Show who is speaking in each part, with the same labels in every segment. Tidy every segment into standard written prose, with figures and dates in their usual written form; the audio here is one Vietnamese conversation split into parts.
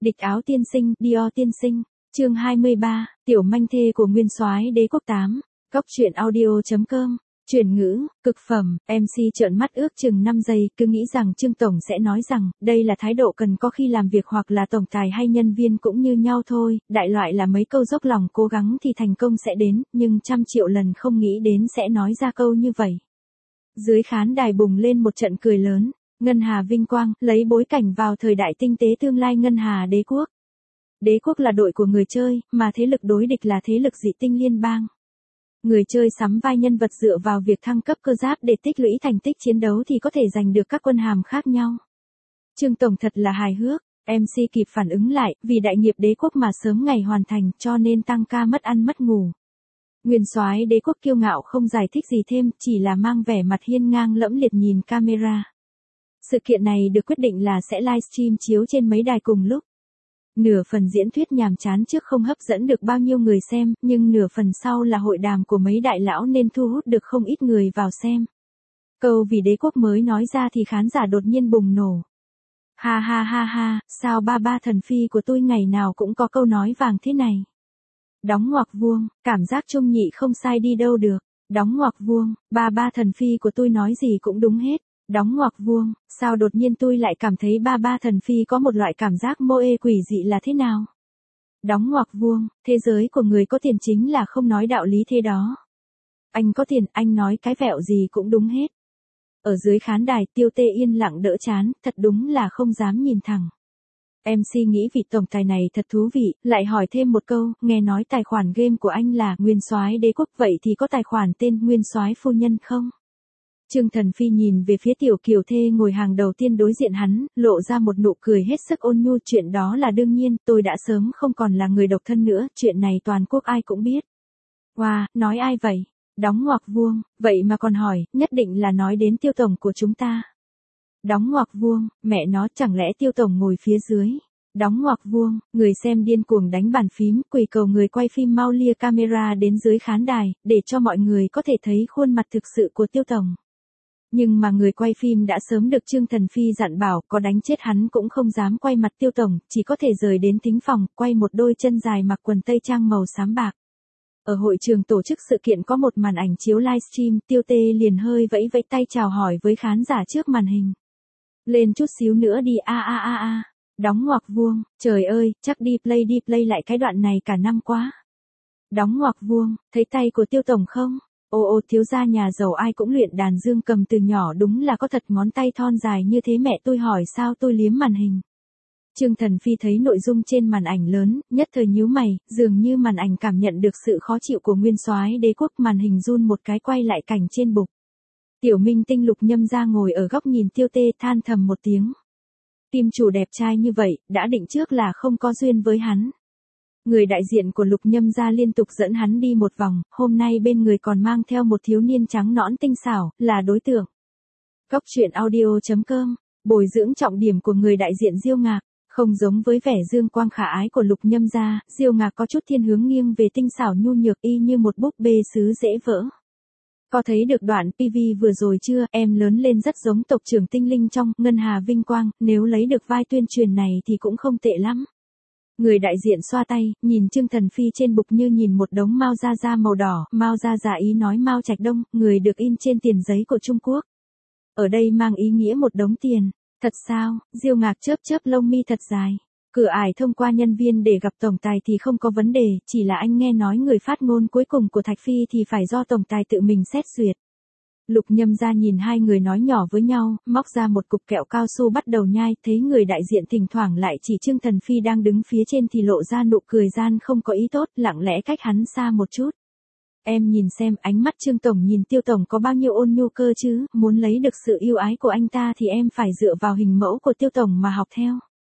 Speaker 1: Địch áo tiên sinh, Dior tiên sinh. Chương 23, tiểu manh thê của nguyên soái đế quốc 8. Góc truyện audio.com. Chuyển ngữ, cực phẩm. MC trợn mắt ước chừng 5 giây, cứ nghĩ rằng Trương Tổng sẽ nói rằng, đây là thái độ cần có khi làm việc hoặc là tổng tài hay nhân viên cũng như nhau thôi, đại loại là mấy câu dốc lòng cố gắng thì thành công sẽ đến, nhưng trăm triệu lần không nghĩ đến sẽ nói ra câu như vậy. Dưới khán đài bùng lên một trận cười lớn, Ngân Hà vinh quang, lấy bối cảnh vào thời đại tinh tế tương lai Ngân Hà đế quốc. Đế quốc là đội của người chơi, mà thế lực đối địch là thế lực dị tinh liên bang. Người chơi sắm vai nhân vật dựa vào việc thăng cấp cơ giáp để tích lũy thành tích chiến đấu thì có thể giành được các quân hàm khác nhau. Trương Tổng thật là hài hước, MC kịp phản ứng lại, vì đại nghiệp đế quốc mà sớm ngày hoàn thành cho nên tăng ca mất ăn mất ngủ. Nguyên soái đế quốc kiêu ngạo không giải thích gì thêm, chỉ là mang vẻ mặt hiên ngang lẫm liệt nhìn camera. Sự kiện này được quyết định là sẽ livestream chiếu trên mấy đài cùng lúc. Nửa phần diễn thuyết nhàm chán trước không hấp dẫn được bao nhiêu người xem, nhưng nửa phần sau là hội đàm của mấy đại lão nên thu hút được không ít người vào xem. Câu vì đế quốc mới nói ra thì khán giả đột nhiên bùng nổ. Ha ha ha ha, sao ba thần phi của tôi ngày nào cũng có câu nói vàng thế này. Đóng ngoặc vuông, cảm giác trung nhị không sai đi đâu được. Đóng ngoặc vuông, ba thần phi của tôi nói gì cũng đúng hết. Đóng ngoặc vuông, sao đột nhiên tôi lại cảm thấy ba thần phi có một loại cảm giác mô ê quỷ dị là thế nào? Đóng ngoặc vuông, thế giới của người có tiền chính là không nói đạo lý thế đó. Anh có tiền, anh nói cái vẹo gì cũng đúng hết. Ở dưới khán đài Tiêu Tê yên lặng đỡ chán, thật đúng là không dám nhìn thẳng. MC nghĩ vị tổng tài này thật thú vị, lại hỏi thêm một câu, nghe nói tài khoản game của anh là Nguyên soái đế quốc, vậy thì có tài khoản tên Nguyên soái phu nhân không? Trương Thần Phi nhìn về phía tiểu kiều thê ngồi hàng đầu tiên đối diện hắn, lộ ra một nụ cười hết sức ôn nhu, chuyện đó là đương nhiên, tôi đã sớm không còn là người độc thân nữa, chuyện này toàn quốc ai cũng biết. Wow, nói ai vậy? Đóng ngoặc vuông, vậy mà còn hỏi, nhất định là nói đến Tiêu Tổng của chúng ta. Đóng ngoặc vuông, mẹ nó chẳng lẽ Tiêu Tổng ngồi phía dưới. Đóng ngoặc vuông, người xem điên cuồng đánh bàn phím, quỳ cầu người quay phim mau lia camera đến dưới khán đài, để cho mọi người có thể thấy khuôn mặt thực sự của Tiêu Tổng. Nhưng mà người quay phim đã sớm được Trương Thần Phi dặn bảo, có đánh chết hắn cũng không dám quay mặt Tiêu Tổng, chỉ có thể rời đến thính phòng, quay một đôi chân dài mặc quần tây trang màu xám bạc. Ở hội trường tổ chức sự kiện có một màn ảnh chiếu livestream, Tiêu Tê liền hơi vẫy vẫy tay chào hỏi với khán giả trước màn hình. Lên chút xíu nữa đi a. Đóng ngoặc vuông, trời ơi, chắc đi play lại cái đoạn này cả năm quá. Đóng ngoặc vuông, thấy tay của Tiêu Tổng không? Ô thiếu gia nhà giàu ai cũng luyện đàn dương cầm từ nhỏ, đúng là có thật ngón tay thon dài như thế, mẹ tôi hỏi sao tôi liếm màn hình. Trương Thần Phi thấy nội dung trên màn ảnh lớn, nhất thời nhíu mày, dường như màn ảnh cảm nhận được sự khó chịu của nguyên soái đế quốc, màn hình run một cái quay lại cảnh trên bục. Tiểu minh tinh Lục Nhâm Gia ngồi ở góc nhìn Tiêu Tê than thầm một tiếng. Tim chủ đẹp trai như vậy, đã định trước là không có duyên với hắn. Người đại diện của Lục Nhâm Gia liên tục dẫn hắn đi một vòng, hôm nay bên người còn mang theo một thiếu niên trắng nõn tinh xảo, là đối tượng. Góc truyện audio.com, bồi dưỡng trọng điểm của người đại diện Diêu Ngạc, không giống với vẻ dương quang khả ái của Lục Nhâm Gia, Diêu Ngạc có chút thiên hướng nghiêng về tinh xảo nhu nhược y như một búp bê sứ dễ vỡ. Có thấy được đoạn PV vừa rồi chưa, em lớn lên rất giống tộc trưởng tinh linh trong Ngân Hà vinh quang, nếu lấy được vai tuyên truyền này thì cũng không tệ lắm. Người đại diện xoa tay, nhìn Trương Thần Phi trên bục như nhìn một đống Mao Gia Gia màu đỏ, Mao Gia Gia ý nói Mao Trạch Đông, người được in trên tiền giấy của Trung Quốc. Ở đây mang ý nghĩa một đống tiền, thật sao? Diêu Ngạc chớp lông mi thật dài. Cửa ải thông qua nhân viên để gặp tổng tài thì không có vấn đề, chỉ là anh nghe nói người phát ngôn cuối cùng của Thạch Phi thì phải do tổng tài tự mình xét duyệt. Lục Nhâm Gia nhìn hai người nói nhỏ với nhau, móc ra một cục kẹo cao su bắt đầu nhai, thấy người đại diện thỉnh thoảng lại chỉ Trương Thần Phi đang đứng phía trên thì lộ ra nụ cười gian không có ý tốt, lặng lẽ cách hắn xa một chút. Em nhìn xem ánh mắt Trương Tổng nhìn Tiêu Tổng có bao nhiêu ôn nhu cơ chứ, muốn lấy được sự yêu ái của anh ta thì em phải dựa vào hình mẫu của Tiêu Tổng mà học theo.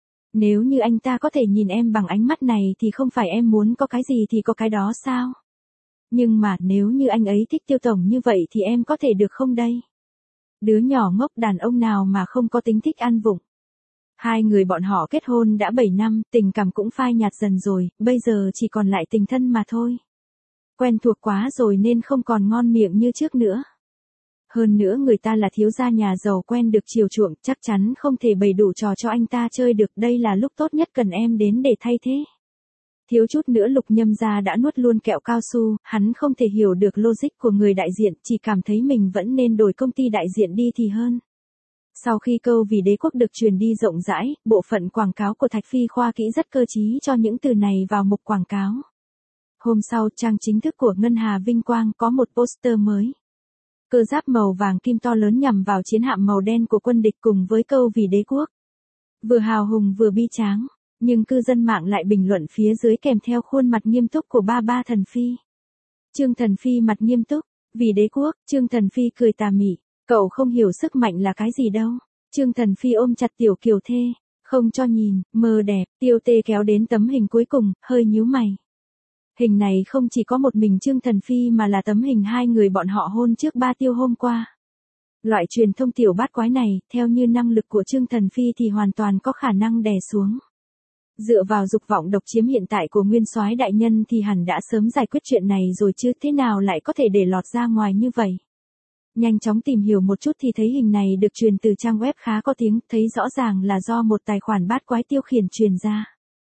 Speaker 1: Nếu như anh ta có thể nhìn em bằng ánh mắt này thì không phải em muốn có cái gì thì có cái đó sao? Nhưng mà nếu như anh ấy thích Tiêu Tổng như vậy thì em có thể được không đây? Đứa nhỏ ngốc đàn ông nào mà không có tính thích ăn vụng. Hai người bọn họ kết hôn đã 7 năm, tình cảm cũng phai nhạt dần rồi, bây giờ chỉ còn lại tình thân mà thôi. Quen thuộc quá rồi nên không còn ngon miệng như trước nữa. Hơn nữa người ta là thiếu gia nhà giàu quen được chiều chuộng, chắc chắn không thể bày đủ trò cho anh ta chơi được, đây là lúc tốt nhất cần em đến để thay thế. Thiếu chút nữa Lục Nhâm gia đã nuốt luôn kẹo cao su, hắn không thể hiểu được logic của người đại diện, chỉ cảm thấy mình vẫn nên đổi công ty đại diện đi thì hơn. Sau khi câu Vì Đế Quốc được truyền đi rộng rãi, bộ phận quảng cáo của Thạch Phi khoa kỹ rất cơ trí cho những từ này vào mục quảng cáo. Hôm sau, trang chính thức của Ngân Hà Vinh Quang có một poster mới. Cơ giáp màu vàng kim to lớn nhằm vào chiến hạm màu đen của quân địch cùng với câu Vì Đế Quốc. Vừa hào hùng vừa bi tráng, nhưng cư dân mạng lại bình luận phía dưới kèm theo khuôn mặt nghiêm túc của ba Thần Phi. Trương Thần Phi mặt nghiêm túc, Vì Đế Quốc, Trương Thần Phi cười tà mị, cậu không hiểu sức mạnh là cái gì đâu. Trương Thần Phi ôm chặt Tiểu Kiều Thê, không cho nhìn, mơ đẹp, Tiêu Tê kéo đến tấm hình cuối cùng, hơi nhíu mày. Hình này không chỉ có một mình Trương Thần Phi mà là tấm hình hai người bọn họ hôn trước Ba Tiêu hôm qua. Loại truyền thông tiểu bát quái này, theo như năng lực của Trương Thần Phi thì hoàn toàn có khả năng đè xuống. Dựa vào dục vọng độc chiếm hiện tại của nguyên soái đại nhân thì hẳn đã sớm giải quyết chuyện này rồi chứ, thế nào lại có thể để lọt ra ngoài như vậy. Nhanh chóng tìm hiểu một chút thì thấy hình này được truyền từ trang web khá có tiếng, thấy rõ ràng là do một tài khoản bát quái tiêu khiển truyền ra.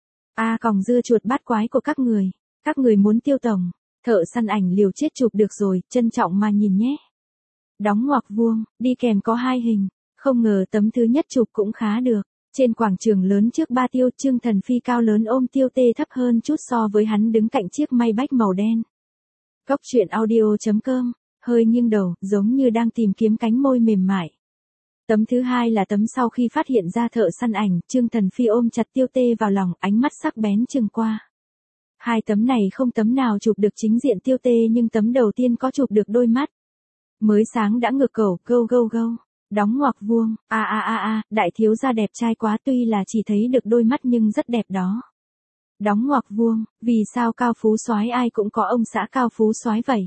Speaker 1: Còng dưa chuột bát quái của các người muốn Tiêu tổng, thợ săn ảnh liều chết chụp được rồi, trân trọng mà nhìn nhé. Đóng ngoặc vuông, đi kèm có hai hình, không ngờ tấm thứ nhất chụp cũng khá được. Trên quảng trường lớn trước Ba Tiêu, Trương Thần Phi cao lớn ôm Tiêu Tê thấp hơn chút so với hắn đứng cạnh chiếc Maybach màu đen. Cóc truyện audio.com, hơi nghiêng đầu, giống như đang tìm kiếm cánh môi mềm mại. Tấm thứ hai là tấm sau khi phát hiện ra thợ săn ảnh, Trương Thần Phi ôm chặt Tiêu Tê vào lòng, ánh mắt sắc bén chừng qua. Hai tấm này không tấm nào chụp được chính diện Tiêu Tê nhưng tấm đầu tiên có chụp được đôi mắt. Mới sáng đã ngược cầu, gâu. Đóng ngoặc vuông, đại thiếu gia đẹp trai quá, tuy là chỉ thấy được đôi mắt nhưng rất đẹp đó. Đóng ngoặc vuông, vì sao Cao Phú soái ai cũng có ông xã Cao Phú soái vậy?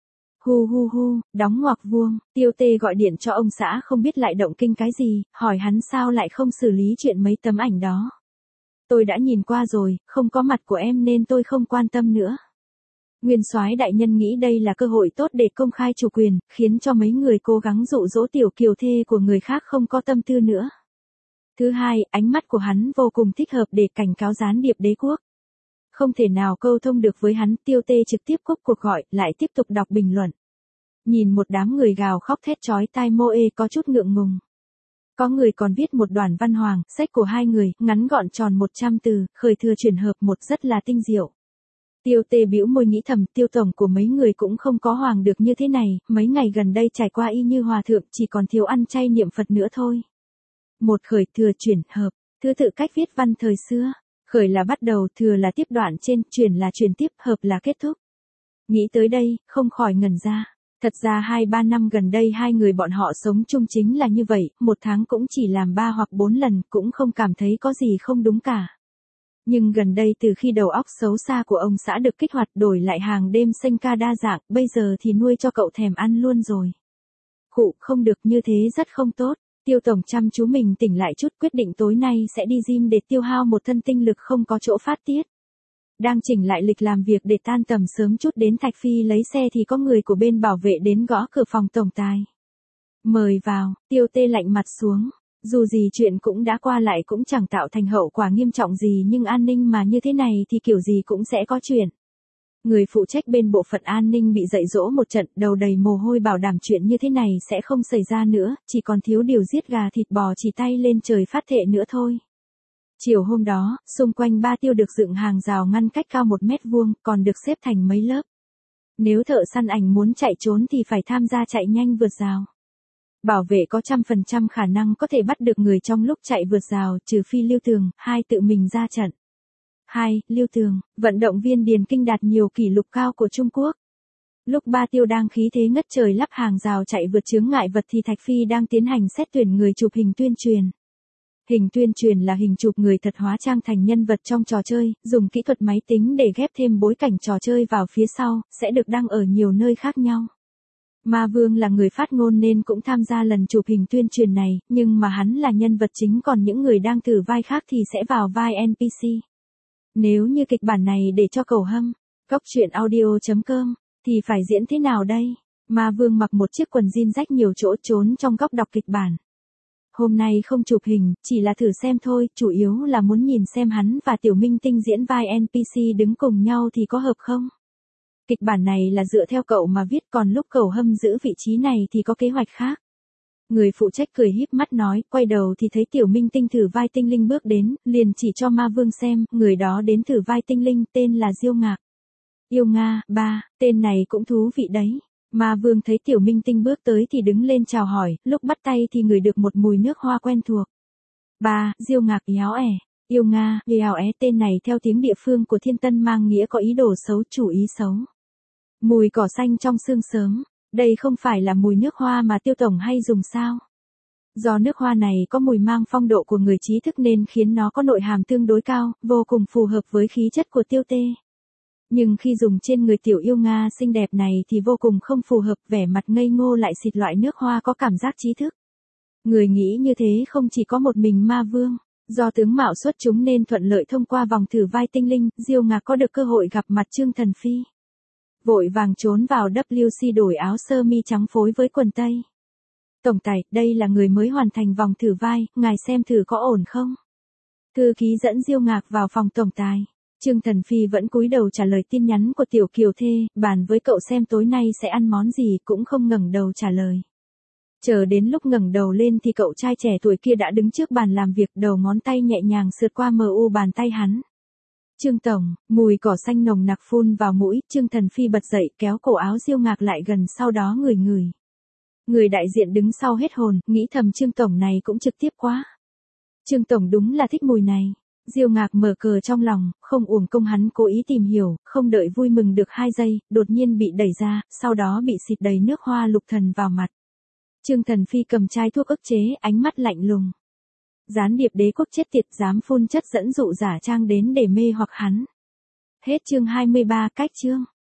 Speaker 1: Hu, đóng ngoặc vuông, Tiêu Tê gọi điện cho ông xã không biết lại động kinh cái gì, hỏi hắn sao lại không xử lý chuyện mấy tấm ảnh đó. Tôi đã nhìn qua rồi, không có mặt của em nên tôi không quan tâm nữa. Nguyên soái đại nhân nghĩ đây là cơ hội tốt để công khai chủ quyền, khiến cho mấy người cố gắng dụ dỗ Tiểu Kiều Thê của người khác không có tâm tư nữa. Thứ hai, ánh mắt của hắn vô cùng thích hợp để cảnh cáo gián điệp Đế Quốc. Không thể nào câu thông được với hắn, Tiêu Tê trực tiếp cúp cuộc gọi, lại tiếp tục đọc bình luận. Nhìn một đám người gào khóc thét chói tai Moe có chút ngượng ngùng. Có người còn viết một đoạn văn hoàng, sách của hai người, ngắn gọn tròn 100 từ, khởi thừa chuyển hợp một rất là tinh diệu. Tiêu Tê bĩu môi nghĩ thầm, Tiêu tổng của mấy người cũng không có hoàng được như thế này, mấy ngày gần đây trải qua y như hòa thượng, chỉ còn thiếu ăn chay niệm Phật nữa thôi. Một khởi thừa chuyển hợp, thứ tự cách viết văn thời xưa, khởi là bắt đầu, thừa là tiếp đoạn trên, chuyển là chuyển tiếp, hợp là kết thúc. Nghĩ tới đây, không khỏi ngẩn ra. Thật ra 2-3 năm gần đây hai người bọn họ sống chung chính là như vậy, một tháng cũng chỉ làm 3 hoặc 4 lần, cũng không cảm thấy có gì không đúng cả. Nhưng gần đây từ khi đầu óc xấu xa của ông xã được kích hoạt đổi lại hàng đêm xanh ca đa dạng, bây giờ thì nuôi cho cậu thèm ăn luôn rồi. Không được như thế rất không tốt. Tiêu tổng chăm chú mình tỉnh lại chút, quyết định tối nay sẽ đi gym để tiêu hao một thân tinh lực không có chỗ phát tiết. Đang chỉnh lại lịch làm việc để tan tầm sớm chút đến Thạch Phi lấy xe thì có người của bên bảo vệ đến gõ cửa phòng tổng tài. Mời vào, Tiêu Tê lạnh mặt xuống. Dù gì chuyện cũng đã qua lại cũng chẳng tạo thành hậu quả nghiêm trọng gì nhưng an ninh mà như thế này thì kiểu gì cũng sẽ có chuyện. Người phụ trách bên bộ phận an ninh bị dạy dỗ một trận, đầu đầy mồ hôi bảo đảm chuyện như thế này sẽ không xảy ra nữa, chỉ còn thiếu điều giết gà thịt bò chỉ tay lên trời phát thệ nữa thôi. Chiều hôm đó, xung quanh Ba Tiêu được dựng hàng rào ngăn cách cao 1 mét vuông, còn được xếp thành mấy lớp. Nếu thợ săn ảnh muốn chạy trốn thì phải tham gia chạy nhanh vượt rào. Bảo vệ có 100% khả năng có thể bắt được người trong lúc chạy vượt rào, trừ phi Lưu Tường, tự mình ra trận. Lưu Tường, vận động viên điền kinh đạt nhiều kỷ lục cao của Trung Quốc. Lúc Ba Tiêu đang khí thế ngất trời lắp hàng rào chạy vượt chướng ngại vật thì Thạch Phi đang tiến hành xét tuyển người chụp hình tuyên truyền. Hình tuyên truyền là hình chụp người thật hóa trang thành nhân vật trong trò chơi, dùng kỹ thuật máy tính để ghép thêm bối cảnh trò chơi vào phía sau, sẽ được đăng ở nhiều nơi khác nhau. Ma Vương là người phát ngôn nên cũng tham gia lần chụp hình tuyên truyền này, nhưng mà hắn là nhân vật chính còn những người đang thử vai khác thì sẽ vào vai NPC. Nếu như kịch bản này để cho Cầu Hâm, cóc truyện audio.com, thì phải diễn thế nào đây? Ma Vương mặc một chiếc quần jean rách nhiều chỗ trốn trong góc đọc kịch bản. Hôm nay không chụp hình, chỉ là thử xem thôi, chủ yếu là muốn nhìn xem hắn và Tiểu Minh Tinh diễn vai NPC đứng cùng nhau thì có hợp không. Kịch bản này là dựa theo cậu mà viết, còn lúc cậu hâm giữ vị trí này thì có kế hoạch khác. Người phụ trách cười híp mắt nói, quay đầu thì thấy Tiểu Minh Tinh thử vai tinh linh bước đến, liền chỉ cho Ma Vương xem, người đó đến thử vai tinh linh, tên là Diêu Ngạc. Yêu Nga, ba, tên này cũng thú vị đấy. Ma Vương thấy Tiểu Minh Tinh bước tới thì đứng lên chào hỏi, lúc bắt tay thì ngửi được một mùi nước hoa quen thuộc. Ba, Diêu Ngạc éo ẻ. Yêu Nga, éo é, tên này theo tiếng địa phương của Thiên Tân mang nghĩa có ý đồ xấu, chủ ý xấu. Mùi cỏ xanh trong sương sớm, đây không phải là mùi nước hoa mà Tiêu Tổng hay dùng sao? Do nước hoa này có mùi mang phong độ của người trí thức nên khiến nó có nội hàm tương đối cao, vô cùng phù hợp với khí chất của Tiêu Tê. Nhưng khi dùng trên người Tiểu Yêu Nga xinh đẹp này thì vô cùng không phù hợp, vẻ mặt ngây ngô lại xịt loại nước hoa có cảm giác trí thức. Người nghĩ như thế không chỉ có một mình Ma Vương, do tướng mạo xuất chúng nên thuận lợi thông qua vòng thử vai tinh linh, Diêu Ngạc có được cơ hội gặp mặt Trương Thần Phi. Vội vàng trốn vào WC đổi áo sơ mi trắng phối với quần tây. Tổng tài, đây là người mới hoàn thành vòng thử vai, ngài xem thử có ổn không? Thư ký dẫn Diêu Ngạc vào phòng tổng tài. Trương Thần Phi vẫn cúi đầu trả lời tin nhắn của Tiểu Kiều Thê, bàn với cậu xem tối nay sẽ ăn món gì, cũng không ngẩng đầu trả lời. Chờ đến lúc ngẩng đầu lên thì cậu trai trẻ tuổi kia đã đứng trước bàn làm việc, đầu ngón tay nhẹ nhàng sượt qua mu bàn tay hắn. Trương Tổng, mùi cỏ xanh nồng nặc phun vào mũi, Trương Thần Phi bật dậy kéo cổ áo Diêu Ngạc lại gần, sau đó ngửi ngửi. Người đại diện đứng sau hết hồn, nghĩ thầm Trương Tổng này cũng trực tiếp quá. Trương Tổng đúng là thích mùi này. Diêu Ngạc mở cờ trong lòng, không uổng công hắn cố ý tìm hiểu, không đợi vui mừng được 2 giây, đột nhiên bị đẩy ra, sau đó bị xịt đầy nước hoa lục thần vào mặt. Trương Thần Phi cầm chai thuốc ức chế, ánh mắt lạnh lùng. Gián điệp đế quốc chết tiệt, dám phun chất dẫn dụ giả trang đến để mê hoặc hắn. Hết chương 23, cách chương.